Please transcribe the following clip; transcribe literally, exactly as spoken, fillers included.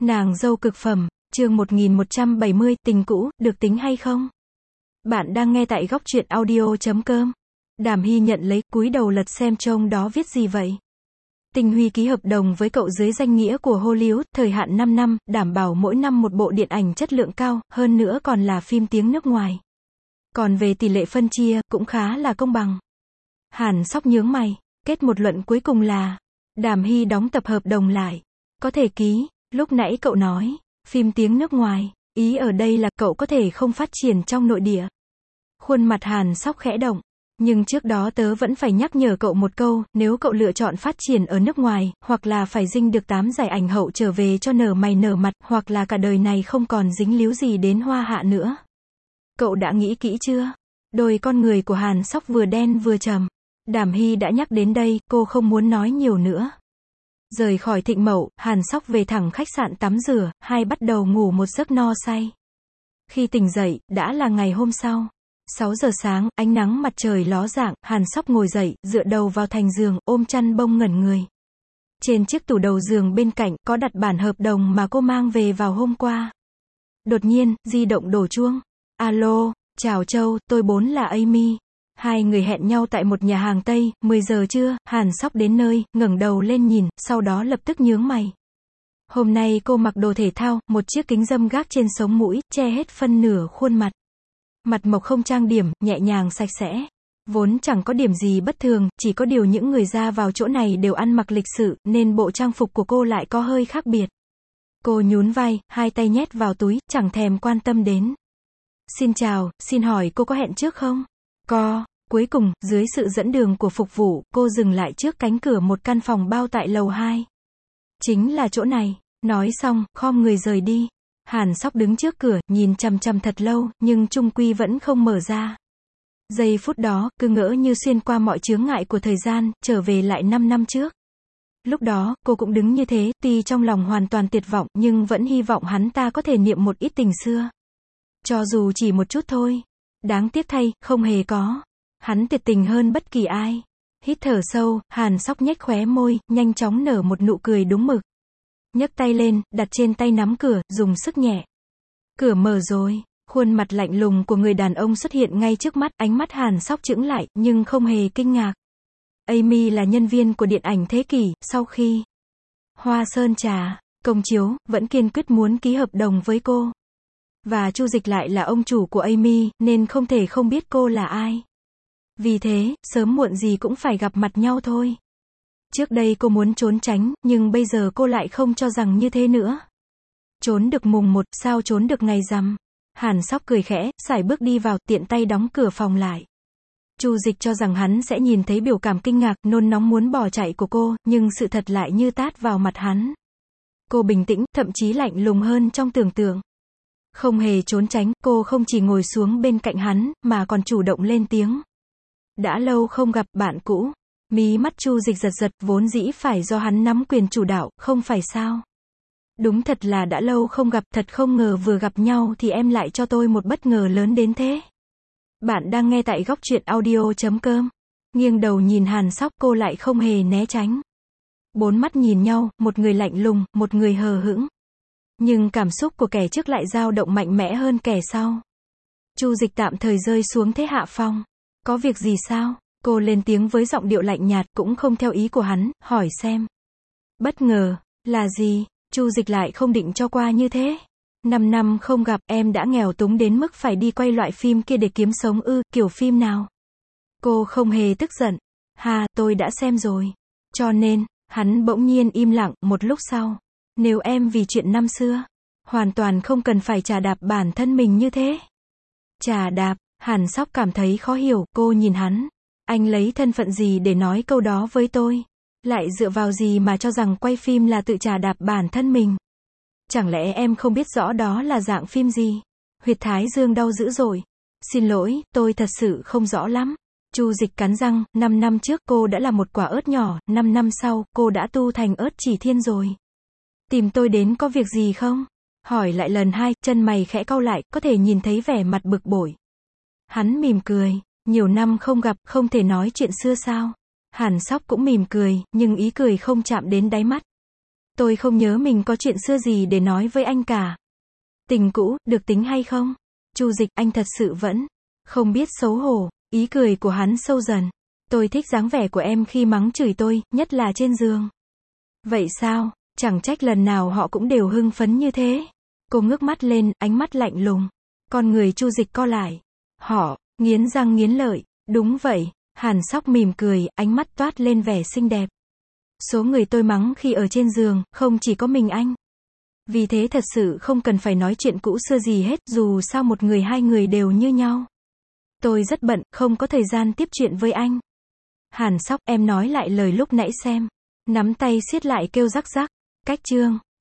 Nàng dâu cực phẩm, chương một nghìn một trăm bảy mươi, tình cũ, được tính hay không? Bạn đang nghe tại góc truyện audio chấm com. Đàm Hy nhận lấy, cúi đầu lật xem trông đó viết gì vậy? Tinh Huy ký hợp đồng với cậu dưới danh nghĩa của Hollywood, thời hạn năm năm, đảm bảo mỗi năm một bộ điện ảnh chất lượng cao, hơn nữa còn là phim tiếng nước ngoài. Còn về tỷ lệ phân chia, cũng khá là công bằng. Hàn Sóc nhướng mày, kết một luận cuối cùng là, Đàm Hy đóng tập hợp đồng lại. Có thể ký, lúc nãy cậu nói, phim tiếng nước ngoài, ý ở đây là cậu có thể không phát triển trong nội địa. Khuôn mặt Hàn Sóc khẽ động. Nhưng trước đó tớ vẫn phải nhắc nhở cậu một câu, nếu cậu lựa chọn phát triển ở nước ngoài, hoặc là phải dinh được tám giải ảnh hậu trở về cho nở mày nở mặt, hoặc là cả đời này không còn dính líu gì đến Hoa Hạ nữa. Cậu đã nghĩ kỹ chưa? Đôi con người của Hàn Sóc vừa đen vừa trầm. Đàm Hy đã nhắc đến đây, cô không muốn nói nhiều nữa. Rời khỏi Thịnh Mậu, Hàn Sóc về thẳng khách sạn tắm rửa, hai bắt đầu ngủ một giấc no say. Khi tỉnh dậy, đã là ngày hôm sau. sáu giờ sáng, ánh nắng mặt trời ló dạng, Hàn Sóc ngồi dậy, dựa đầu vào thành giường, ôm chăn bông ngẩn người. Trên chiếc tủ đầu giường bên cạnh, có đặt bản hợp đồng mà cô mang về vào hôm qua. Đột nhiên, di động đổ chuông. Alo, chào Châu, tôi bốn là Amy. Hai người hẹn nhau tại một nhà hàng Tây, mười giờ trưa, Hàn Sóc đến nơi, ngẩng đầu lên nhìn, sau đó lập tức nhướng mày. Hôm nay cô mặc đồ thể thao, một chiếc kính râm gác trên sống mũi, che hết phân nửa khuôn mặt. Mặt mộc không trang điểm, nhẹ nhàng sạch sẽ. Vốn chẳng có điểm gì bất thường, chỉ có điều những người ra vào chỗ này đều ăn mặc lịch sự, nên bộ trang phục của cô lại có hơi khác biệt. Cô nhún vai, hai tay nhét vào túi, chẳng thèm quan tâm đến. Xin chào, xin hỏi cô có hẹn trước không? Có. Cuối cùng, dưới sự dẫn đường của phục vụ, cô dừng lại trước cánh cửa một căn phòng bao tại lầu hai. Chính là chỗ này. Nói xong, khom người rời đi. Hàn Sóc đứng trước cửa, nhìn chằm chằm thật lâu, nhưng chung quy vẫn không mở ra. Giây phút đó, cứ ngỡ như xuyên qua mọi chướng ngại của thời gian, trở về lại năm năm trước. Lúc đó, cô cũng đứng như thế, tuy trong lòng hoàn toàn tuyệt vọng, nhưng vẫn hy vọng hắn ta có thể niệm một ít tình xưa. Cho dù chỉ một chút thôi. Đáng tiếc thay, không hề có. Hắn tuyệt tình hơn bất kỳ ai. Hít thở sâu, Hàn Sóc nhếch khóe môi, nhanh chóng nở một nụ cười đúng mực. Nhấc tay lên, đặt trên tay nắm cửa, dùng sức nhẹ. Cửa mở rồi, khuôn mặt lạnh lùng của người đàn ông xuất hiện ngay trước mắt, ánh mắt Hàn Sóc chững lại, nhưng không hề kinh ngạc. Amy là nhân viên của điện ảnh thế kỷ, sau khi Hoa Sơn Trà công chiếu, vẫn kiên quyết muốn ký hợp đồng với cô. Và Chu Dịch lại là ông chủ của Amy, nên không thể không biết cô là ai. Vì thế, sớm muộn gì cũng phải gặp mặt nhau thôi. Trước đây cô muốn trốn tránh, nhưng bây giờ cô lại không cho rằng như thế nữa. Trốn được mùng một, sao trốn được ngày rằm? Hàn Sóc cười khẽ, sải bước đi vào, tiện tay đóng cửa phòng lại. Chu Dịch cho rằng hắn sẽ nhìn thấy biểu cảm kinh ngạc, nôn nóng muốn bỏ chạy của cô, nhưng sự thật lại như tát vào mặt hắn. Cô bình tĩnh, thậm chí lạnh lùng hơn trong tưởng tượng. Không hề trốn tránh, cô không chỉ ngồi xuống bên cạnh hắn, mà còn chủ động lên tiếng. Đã lâu không gặp, bạn cũ. Mí mắt Chu Dịch giật giật, vốn dĩ phải do hắn nắm quyền chủ đạo, không phải sao? Đúng thật là đã lâu không gặp, thật không ngờ vừa gặp nhau thì em lại cho tôi một bất ngờ lớn đến thế. Bạn đang nghe tại góc truyện audio chấm com. Nghiêng đầu nhìn Hàn Sóc, cô lại không hề né tránh. Bốn mắt nhìn nhau, một người lạnh lùng, một người hờ hững. Nhưng cảm xúc của kẻ trước lại dao động mạnh mẽ hơn kẻ sau. Chu Dịch tạm thời rơi xuống thế hạ phong. Có việc gì sao? Cô lên tiếng với giọng điệu lạnh nhạt, cũng không theo ý của hắn, hỏi xem. Bất ngờ, là gì? Chu Dịch lại không định cho qua như thế. Năm năm không gặp, em đã nghèo túng đến mức phải đi quay loại phim kia để kiếm sống ư, kiểu phim nào? Cô không hề tức giận. Ha, tôi đã xem rồi. Cho nên, hắn bỗng nhiên im lặng, một lúc sau. Nếu em vì chuyện năm xưa, hoàn toàn không cần phải chà đạp bản thân mình như thế. Chà đạp, Hàn Sóc cảm thấy khó hiểu, cô nhìn hắn. Anh lấy thân phận gì để nói câu đó với tôi? Lại dựa vào gì mà cho rằng quay phim là tự chà đạp bản thân mình? Chẳng lẽ em không biết rõ đó là dạng phim gì? Huyệt thái dương đau dữ dội. Xin lỗi, tôi thật sự không rõ lắm. Chu Dịch cắn răng, năm năm trước cô đã là một quả ớt nhỏ, năm năm sau, cô đã tu thành ớt chỉ thiên rồi. Tìm tôi đến có việc gì không? Hỏi lại lần hai, chân mày khẽ cau lại, có thể nhìn thấy vẻ mặt bực bội. Hắn mỉm cười, nhiều năm không gặp, không thể nói chuyện xưa sao? Hàn Sóc cũng mỉm cười, nhưng ý cười không chạm đến đáy mắt. Tôi không nhớ mình có chuyện xưa gì để nói với anh cả. Tình cũ, được tính hay không? Chu Dịch, anh thật sự vẫn không biết xấu hổ. Ý cười của hắn sâu dần. Tôi thích dáng vẻ của em khi mắng chửi tôi, nhất là trên giường. Vậy sao? Chẳng trách lần nào họ cũng đều hưng phấn như thế. Cô ngước mắt lên, ánh mắt lạnh lùng. Con người Chu Dịch co lại. Họ, nghiến răng nghiến lợi. Đúng vậy. Hàn Sóc mỉm cười, ánh mắt toát lên vẻ xinh đẹp. Số người tôi mắng khi ở trên giường, không chỉ có mình anh. Vì thế thật sự không cần phải nói chuyện cũ xưa gì hết, dù sao một người hai người đều như nhau. Tôi rất bận, không có thời gian tiếp chuyện với anh. Hàn Sóc, em nói lại lời lúc nãy xem. Nắm tay siết lại kêu rắc rắc. Cách chương.